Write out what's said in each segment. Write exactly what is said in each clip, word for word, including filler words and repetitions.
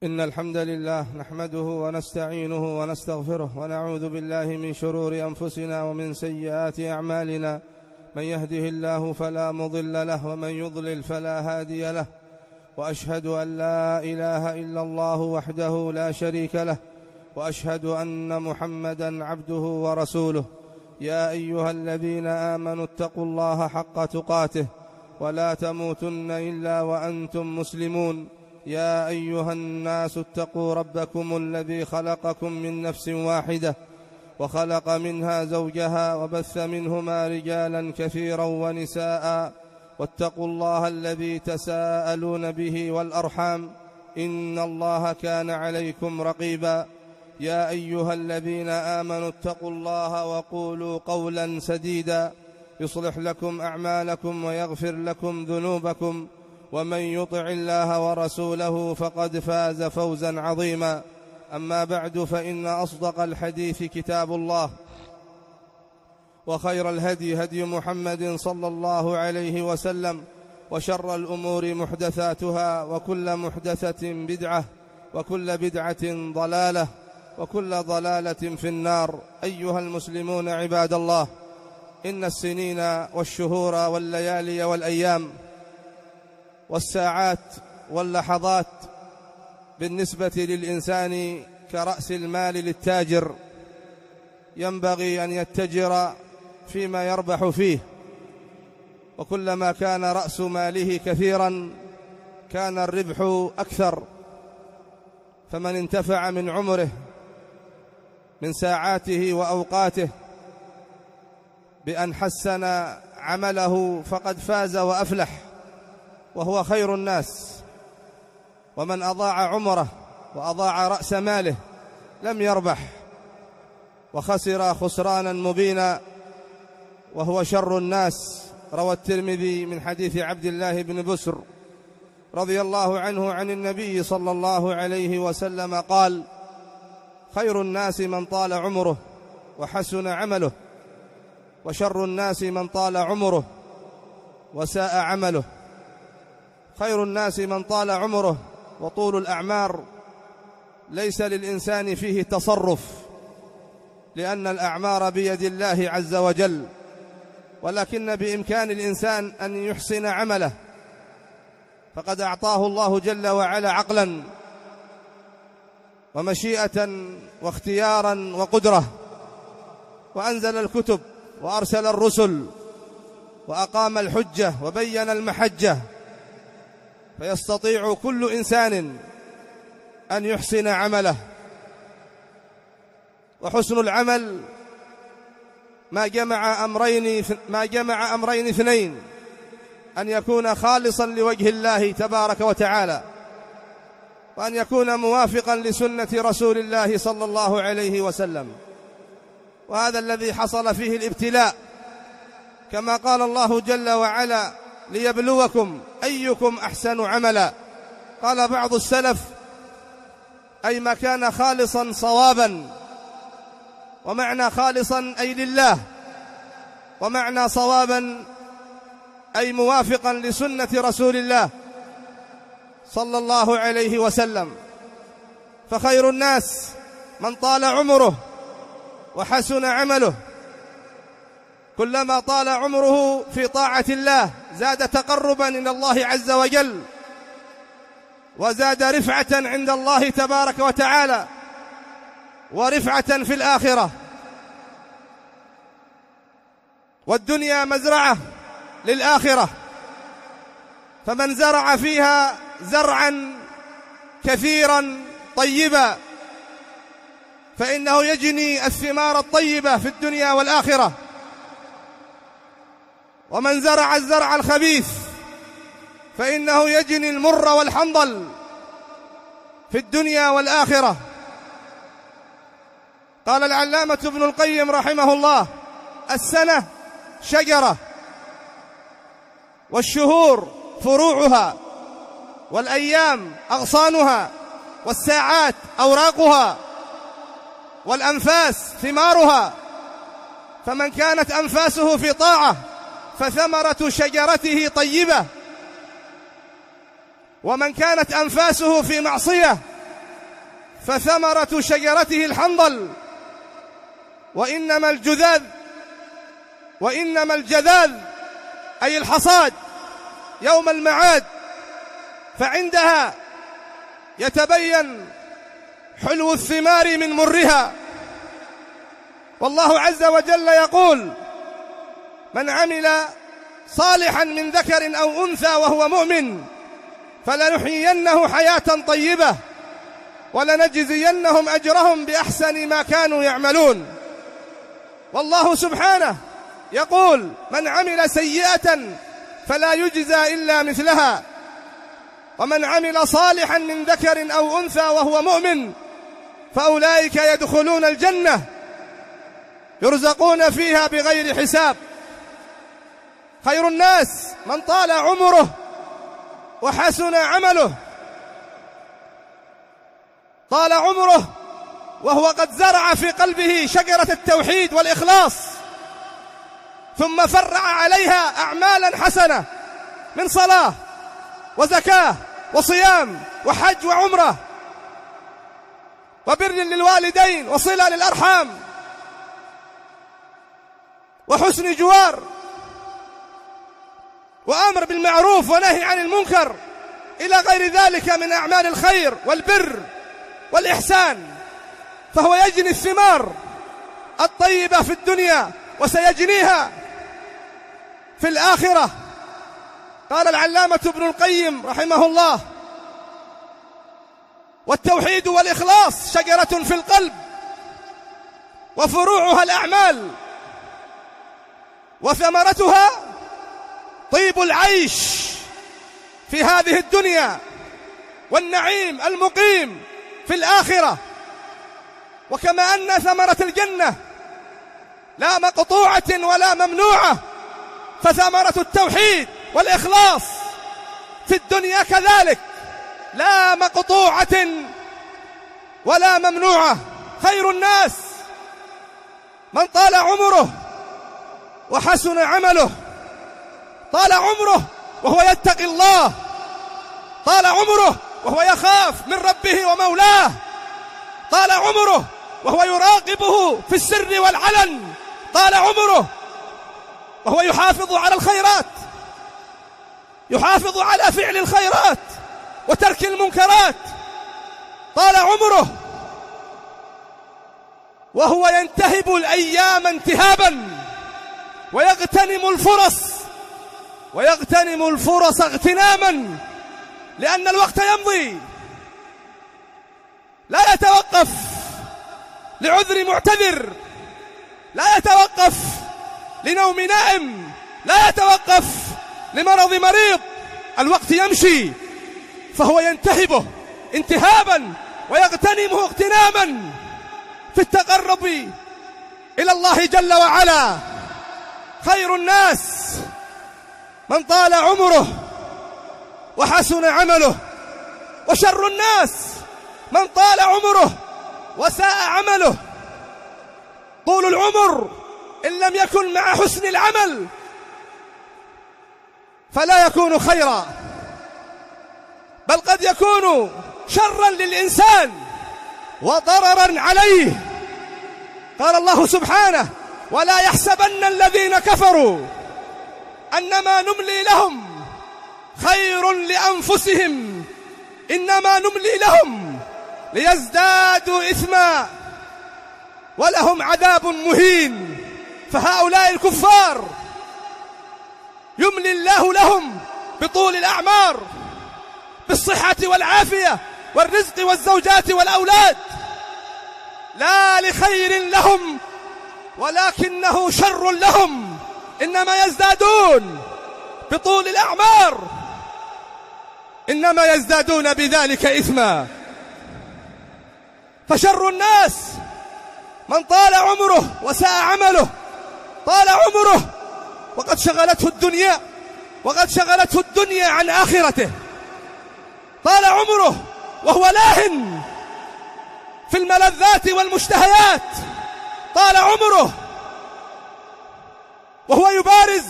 إن الحمد لله نحمده ونستعينه ونستغفره ونعوذ بالله من شرور أنفسنا ومن سيئات أعمالنا. من يهده الله فلا مضل له ومن يضلل فلا هادي له، وأشهد أن لا إله إلا الله وحده لا شريك له، وأشهد أن محمدا عبده ورسوله. يا أيها الذين آمنوا اتقوا الله حق تقاته ولا تموتن إلا وأنتم مسلمون. يا أيها الناس اتقوا ربكم الذي خلقكم من نفس واحدة وخلق منها زوجها وبث منهما رجالا كثيرا ونساء، واتقوا الله الذي تساءلون به والأرحام إن الله كان عليكم رقيبا. يا أيها الذين آمنوا اتقوا الله وقولوا قولا سديدا يصلح لكم أعمالكم ويغفر لكم ذنوبكم، ومن يطع الله ورسوله فقد فاز فوزا عظيما. أما بعد، فإن أصدق الحديث كتاب الله، وخير الهدي هدي محمد صلى الله عليه وسلم، وشر الأمور محدثاتها، وكل محدثة بدعة، وكل بدعة ضلالة، وكل ضلالة في النار. أيها المسلمون عباد الله، إن السنين والشهور والليالي والأيام والساعات واللحظات بالنسبة للإنسان كرأس المال للتاجر، ينبغي أن يتجر فيما يربح فيه، وكلما كان رأس ماله كثيرا كان الربح أكثر. فمن انتفع من عمره من ساعاته وأوقاته بأن حسن عمله فقد فاز وأفلح، وهو خير الناس. ومن أضاع عمره وأضاع رأس ماله لم يربح، وخسر خسرانا مبينا، وهو شر الناس. روى الترمذي من حديث عبد الله بن بسر رضي الله عنه عن النبي صلى الله عليه وسلم قال: خير الناس من طال عمره وحسن عمله، وشر الناس من طال عمره وساء عمله. خير الناس من طال عمره، وطول الأعمار ليس للإنسان فيه تصرف، لأن الأعمار بيد الله عز وجل، ولكن بإمكان الإنسان أن يحسن عمله، فقد أعطاه الله جل وعلا عقلا ومشيئة واختيارا وقدرة، وأنزل الكتب وأرسل الرسل وأقام الحجة وبين المحجة، فيستطيع كل إنسان أن يحسن عمله. وحسن العمل ما جمع أمرين ما جمع أمرين اثنين: أن يكون خالصا لوجه الله تبارك وتعالى، وأن يكون موافقا لسنة رسول الله صلى الله عليه وسلم. وهذا الذي حصل فيه الابتلاء، كما قال الله جل وعلا: ليبلوكم أيكم أحسن عملا. قال بعض السلف: أي ما كان خالصا صوابا، ومعنى خالصا أي لله، ومعنى صوابا أي موافقا لسنة رسول الله صلى الله عليه وسلم. فخير الناس من طال عمره وحسن عمله. كلما طال عمره في طاعة الله زاد تقربا إلى الله عز وجل، وزاد رفعة عند الله تبارك وتعالى، ورفعة في الآخرة. والدنيا مزرعة للآخرة، فمن زرع فيها زرعا كثيرا طيبا فإنه يجني الثمار الطيبة في الدنيا والآخرة. ومن زرع الزرع الخبيث فإنه يجني المر والحنظل في الدنيا والآخرة. قال العلامة ابن القيم رحمه الله: السنة شجرة، والشهور فروعها، والأيام أغصانها، والساعات أوراقها، والأنفاس ثمارها. فمن كانت أنفاسه في طاعة فثمرة شجرته طيبة، ومن كانت أنفاسه في معصية فثمرة شجرته الحنظل، وإنما الجذاذ وإنما الجذاذ أي الحصاد يوم المعاد، فعندها يتبين حلو الثمار من مرها. والله عز وجل يقول: من عمل صالحا من ذكر أو أنثى وهو مؤمن فلنحيينه حياة طيبة ولنجزينهم أجرهم بأحسن ما كانوا يعملون. والله سبحانه يقول: من عمل سيئة فلا يجزى إلا مثلها، ومن عمل صالحا من ذكر أو أنثى وهو مؤمن فأولئك يدخلون الجنة يرزقون فيها بغير حساب. خير الناس من طال عمره وحسن عمله. طال عمره وهو قد زرع في قلبه شجرة التوحيد والإخلاص، ثم فرع عليها أعمالا حسنة من صلاة وزكاة وصيام وحج وعمرة وبر للوالدين وصلة للأرحام وحسن جوار وأمر بالمعروف ونهي عن المنكر إلى غير ذلك من أعمال الخير والبر والإحسان، فهو يجني الثمار الطيبة في الدنيا وسيجنيها في الآخرة. قال العلامة ابن القيم رحمه الله: والتوحيد والإخلاص شجرة في القلب وفروعها الأعمال وثمرتها طيب العيش في هذه الدنيا والنعيم المقيم في الآخرة. وكما أن ثمرة الجنة لا مقطوعة ولا ممنوعة، فثمرة التوحيد والإخلاص في الدنيا كذلك لا مقطوعة ولا ممنوعة. خير الناس من طال عمره وحسن عمله. طال عمره وهو يتقي الله، طال عمره وهو يخاف من ربه ومولاه، طال عمره وهو يراقبه في السر والعلن، طال عمره وهو يحافظ على الخيرات، يحافظ على فعل الخيرات وترك المنكرات. طال عمره وهو ينتهب الأيام انتهابا ويغتنم الفرص ويغتنم الفرص اغتناما، لأن الوقت يمضي لا يتوقف لعذر معتذر، لا يتوقف لنوم نائم، لا يتوقف لمرض مريض. الوقت يمشي فهو ينتهبه انتهابا ويغتنمه اغتناما في التقرب إلى الله جل وعلا. خير الناس من طال عمره وحسن عمله، وشر الناس من طال عمره وساء عمله. طول العمر إن لم يكن مع حسن العمل فلا يكون خيرا، بل قد يكون شرا للإنسان وضررا عليه. قال الله سبحانه: ولا يحسبن الذين كفروا أنما نملي لهم خير لأنفسهم إنما نملي لهم ليزدادوا إثما ولهم عذاب مهين. فهؤلاء الكفار يملي الله لهم بطول الأعمار، بالصحة والعافية والرزق والزوجات والأولاد، لا لخير لهم ولكنه شر لهم، إنما يزدادون بطول الأعمار، إنما يزدادون بذلك إثما. فشر الناس من طال عمره وساء عمله. طال عمره وقد شغلته الدنيا وقد شغلته الدنيا عن آخرته. طال عمره وهو لاهن في الملذات والمشتهيات. طال عمره وهو يبارز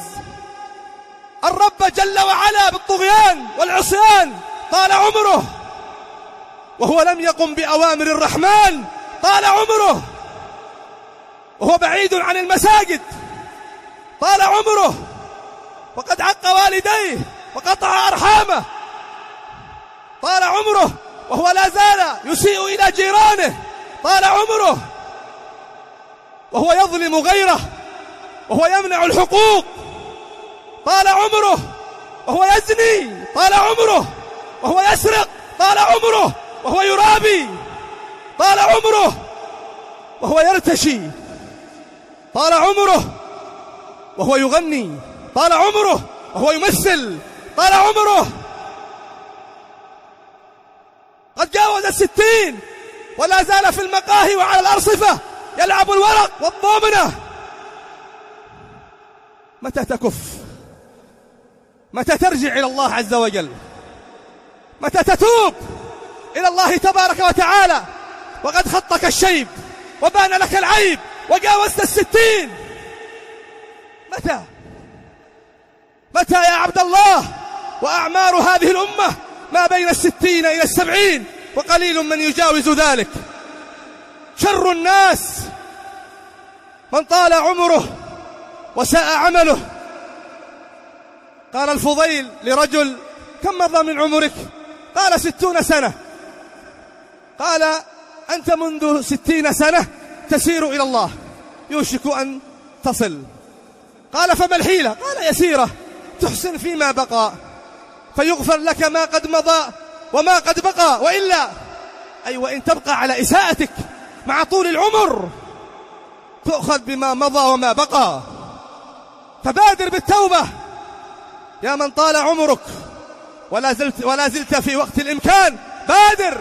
الرب جل وعلا بالطغيان والعصيان. طال عمره وهو لم يقم بأوامر الرحمن طال عمره، وهو بعيد عن المساجد طال عمره، وقد عق والديه وقطع أرحامه طال عمره، وهو لا زال يسيء إلى جيرانه طال عمره، وهو يظلم غيره، وهو يمنع الحقوق طال عمره، وهو يزني طال عمره، وهو يسرق طال عمره، وهو يرابي طال عمره، وهو يرتشي طال عمره، وهو يغني طال عمره، وهو يمثل طال عمره. قد جاوز الستين ولا زال في المقاهي وعلى الأرصفة يلعب الورق والضامنة. متى تكف؟ متى ترجع إلى الله عز وجل؟ متى تتوب إلى الله تبارك وتعالى وقد خطك الشيب وبان لك العيب وجاوزت الستين؟ متى؟ متى يا عبد الله؟ وأعمار هذه الأمة ما بين الستين إلى السبعين، وقليل من يجاوز ذلك. شر الناس من طال عمره وساء عمله. قال الفضيل لرجل: كم مضى من عمرك؟ قال: ستون سنة. قال: أنت منذ ستين سنة تسير إلى الله، يوشك أن تصل. قال: فما الحيلة؟ قال: يسيرة، تحسن فيما بقى فيغفر لك ما قد مضى وما قد بقى، وإلا أي وإن تبقى على إساءتك مع طول العمر تؤخذ بما مضى وما بقى. فبادر بالتوبة يا من طال عمرك ولا زلت, ولا زلت في وقت الإمكان. بادر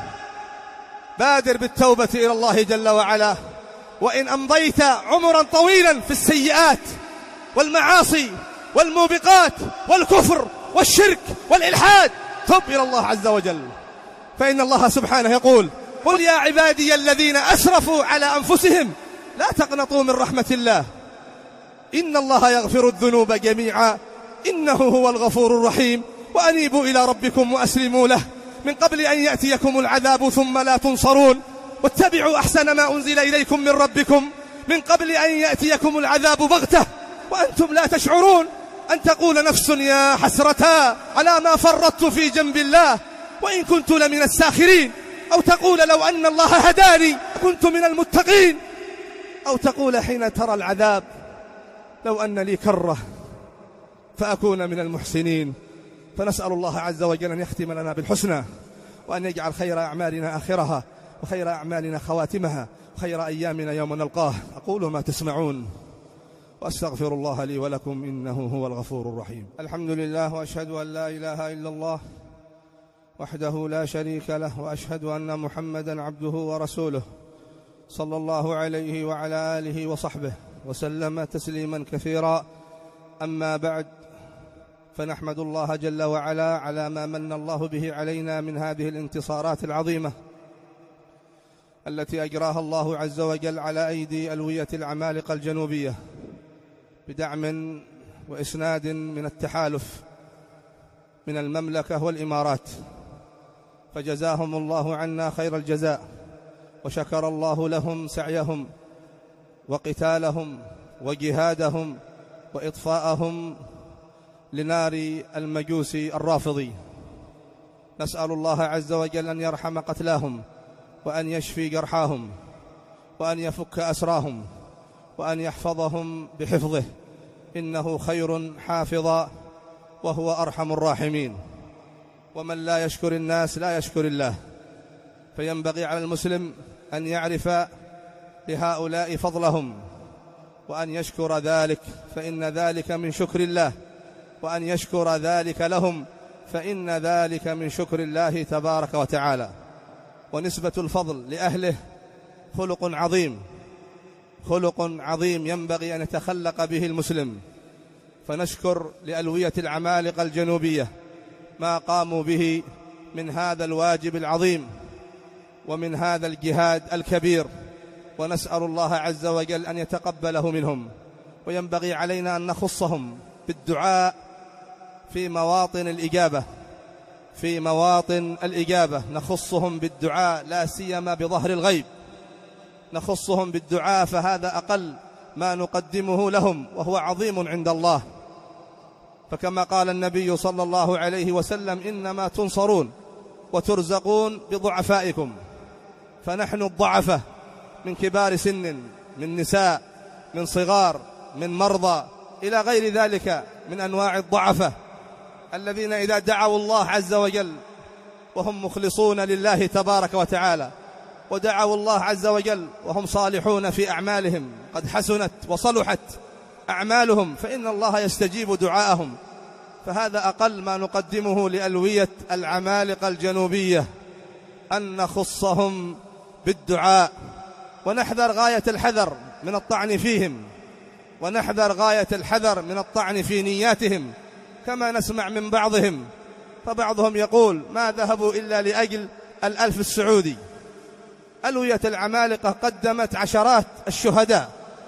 بادر بالتوبة إلى الله جل وعلا. وإن أمضيت عمرا طويلا في السيئات والمعاصي والموبقات والكفر والشرك والإلحاد، تب إلى الله عز وجل، فإن الله سبحانه يقول: قل يا عبادي الذين أسرفوا على أنفسهم لا تقنطوا من رحمة الله إن الله يغفر الذنوب جميعا إنه هو الغفور الرحيم وأنيبوا إلى ربكم وأسلموا له من قبل أن يأتيكم العذاب ثم لا تنصرون واتبعوا أحسن ما أنزل إليكم من ربكم من قبل أن يأتيكم العذاب بغتة وأنتم لا تشعرون أن تقول نفس يا حسرتا على ما فرطت في جنب الله وإن كنت لمن الساخرين، أو تقول لو أن الله هداني كنت من المتقين، أو تقول حين ترى العذاب لو أن لي كرة فأكون من المحسنين. فنسأل الله عز وجل أن يختم لنا بالحسنى، وأن يجعل خير أعمالنا آخرها وخير أعمالنا خواتمها وخير أيامنا يوم نلقاه. أقول ما تسمعون وأستغفر الله لي ولكم إنه هو الغفور الرحيم. الحمد لله، وأشهد أن لا إله إلا الله وحده لا شريك له، وأشهد أن محمدا عبده ورسوله صلى الله عليه وعلى آله وصحبه وسلم تسليما كثيرا. أما بعد، فنحمد الله جل وعلا على ما من الله به علينا من هذه الانتصارات العظيمة التي أجراها الله عز وجل على أيدي ألوية العمالقة الجنوبية بدعم وإسناد من التحالف من المملكة والإمارات، فجزاهم الله عنا خير الجزاء، وشكر الله لهم سعيهم وقتالهم وجهادهم وإطفاءهم لنار المجوس الرافضي. نسأل الله عز وجل أن يرحم قتلاهم وأن يشفي جرحاهم وأن يفك أسراهم وأن يحفظهم بحفظه، إنه خير حافظا وهو أرحم الراحمين. ومن لا يشكر الناس لا يشكر الله، فينبغي على المسلم أن يعرف لهؤلاء فضلهم وأن يشكر ذلك، فإن ذلك من شكر الله، وأن يشكر ذلك لهم فإن ذلك من شكر الله تبارك وتعالى. ونسبة الفضل لأهله خلق عظيم، خلق عظيم ينبغي أن يتخلق به المسلم. فنشكر لألوية العمالقة الجنوبية ما قاموا به من هذا الواجب العظيم ومن هذا الجهاد الكبير، ونسأل الله عز وجل أن يتقبله منهم. وينبغي علينا أن نخصهم بالدعاء في مواطن الإجابة، في مواطن الإجابة، نخصهم بالدعاء لا سيما بظهر الغيب، نخصهم بالدعاء، فهذا أقل ما نقدمه لهم وهو عظيم عند الله. فكما قال النبي صلى الله عليه وسلم: إنما تنصرون وترزقون بضعفائكم. فنحن الضعفة من كبار سن، من نساء، من صغار، من مرضى، إلى غير ذلك من أنواع الضعفة، الذين إذا دعوا الله عز وجل وهم مخلصون لله تبارك وتعالى، ودعوا الله عز وجل وهم صالحون في أعمالهم، قد حسنت وصلحت أعمالهم، فإن الله يستجيب دعاءهم. فهذا أقل ما نقدمه لألوية العمالقة الجنوبية، أن نخصهم بالدعاء، ونحذر غاية الحذر من الطعن فيهم، ونحذر غاية الحذر من الطعن في نياتهم، كما نسمع من بعضهم. فبعضهم يقول: ما ذهبوا إلا لأجل الألف السعودي. ألوية العمالقة قدمت عشرات الشهداء،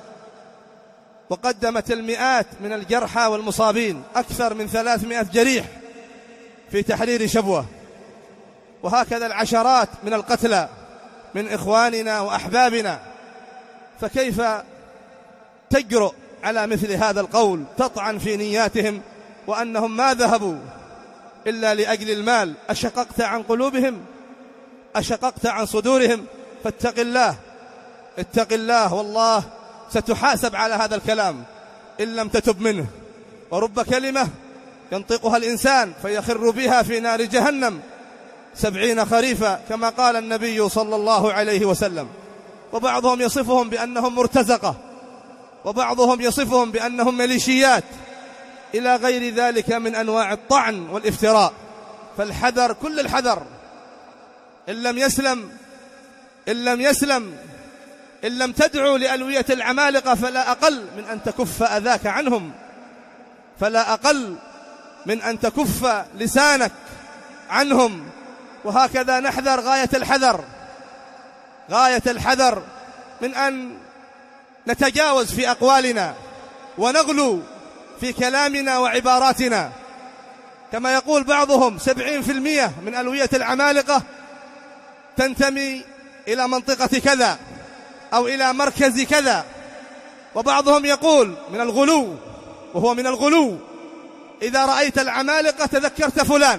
وقدمت المئات من الجرحى والمصابين، أكثر من ثلاثمائة جريح في تحرير شبوة، وهكذا العشرات من القتلى من إخواننا وأحبابنا. فكيف تجرؤ على مثل هذا القول، تطعن في نياتهم وأنهم ما ذهبوا إلا لأجل المال؟ أشققت عن قلوبهم؟ أشققت عن صدورهم؟ فاتق الله، اتق الله، والله ستحاسب على هذا الكلام إن لم تتب منه. ورب كلمة ينطقها الإنسان فيخر بها في نار جهنم سبعين خريفا، كما قال النبي صلى الله عليه وسلم. وبعضهم يصفهم بأنهم مرتزقة، وبعضهم يصفهم بأنهم ميليشيات، إلى غير ذلك من أنواع الطعن والافتراء. فالحذر، كل الحذر. إن لم يسلم إن لم يسلم إن لم تدعو لألوية العمالقة فلا أقل من أن تكف أذاك عنهم، فلا أقل من أن تكف لسانك عنهم. وهكذا نحذر غاية الحذر، غاية الحذر من أن نتجاوز في أقوالنا ونغلو في كلامنا وعباراتنا. كما يقول بعضهم: سبعين في المئة من ألوية العمالقة تنتمي إلى منطقة كذا أو إلى مركز كذا. وبعضهم يقول من الغلو، وهو من الغلو: إذا رأيت العمالقة تذكرت فلان،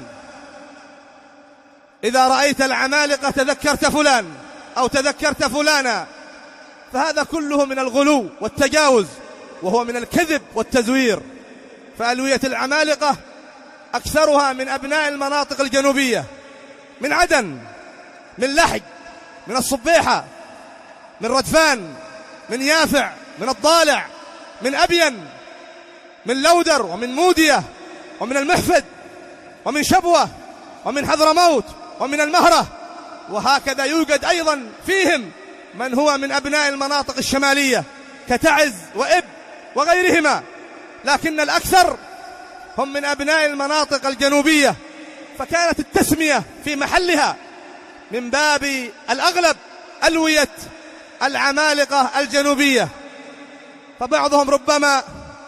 إذا رأيت العمالقة تذكرت فلان أو تذكرت فلانا. فهذا كله من الغلو والتجاوز، وهو من الكذب والتزوير. فألوية العمالقة أكثرها من أبناء المناطق الجنوبية، من عدن، من لحج، من الصبيحة، من ردفان، من يافع، من الضالع، من أبين، من لودر، ومن مودية، ومن المحفد، ومن شبوة، ومن حضرموت، ومن المهرة. وهكذا يوجد أيضا فيهم من هو من أبناء المناطق الشمالية كتعز وإب وغيرهما، لكن الأكثر هم من أبناء المناطق الجنوبية. فكانت التسمية في محلها من باب الأغلب ألوية العمالقة الجنوبية. فبعضهم ربما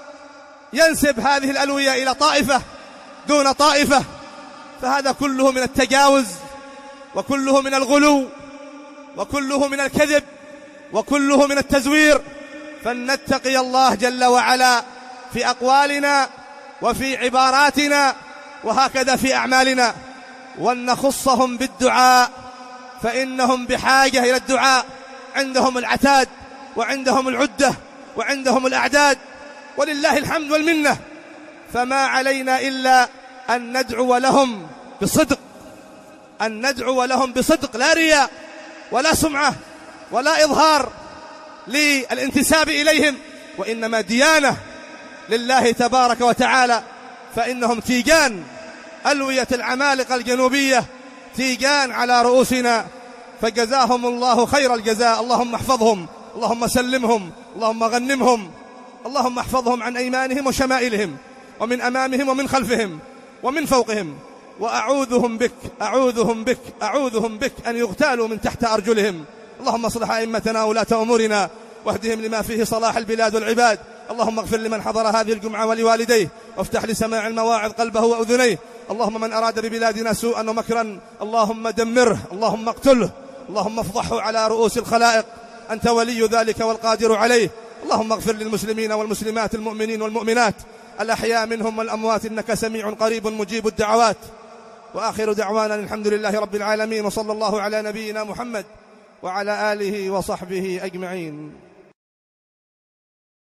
ينسب هذه الألوية إلى طائفة دون طائفة، فهذا كله من التجاوز، وكله من الغلو، وكله من الكذب، وكله من التزوير. فلنتقي الله جل وعلا في أقوالنا وفي عباراتنا، وهكذا في أعمالنا، ولنخصهم بالدعاء، فإنهم بحاجة إلى الدعاء. عندهم العتاد، وعندهم العدة، وعندهم الأعداد، ولله الحمد والمنة. فما علينا إلا أن ندعو لهم بصدق، أن ندعو لهم بصدق، لا رياء ولا سمعة ولا إظهار للانتساب إليهم، وإنما ديانة لله تبارك وتعالى. فإنهم تيجان، ألوية العمالقة الجنوبية تيجان على رؤوسنا، فجزاهم الله خير الجزاء. اللهم احفظهم، اللهم سلمهم، اللهم غنمهم، اللهم احفظهم عن أيمانهم وشمائلهم، ومن أمامهم ومن خلفهم ومن فوقهم. وأعوذهم بك أعوذهم بك أعوذهم بك أن يغتالوا من تحت أرجلهم. اللهم اصلح أئمتنا ولاة أمورنا، واهدهم لما فيه صلاح البلاد والعباد. اللهم اغفر لمن حضر هذه الجمعة ولوالديه، وافتح لسماع المواعظ قلبه وأذنيه. اللهم من أراد ببلادنا سوءا ومكرا اللهم دمره، اللهم اقتله، اللهم افضحه على رؤوس الخلائق، أنت ولي ذلك والقادر عليه. اللهم اغفر للمسلمين والمسلمات المؤمنين والمؤمنات الأحياء منهم والأموات، إنك سميع قريب مجيب الدعوات. وآخر دعوانا الحمد لله رب العالمين، وصلى الله على نبينا محمد وعلى آله وصحبه أجمعين.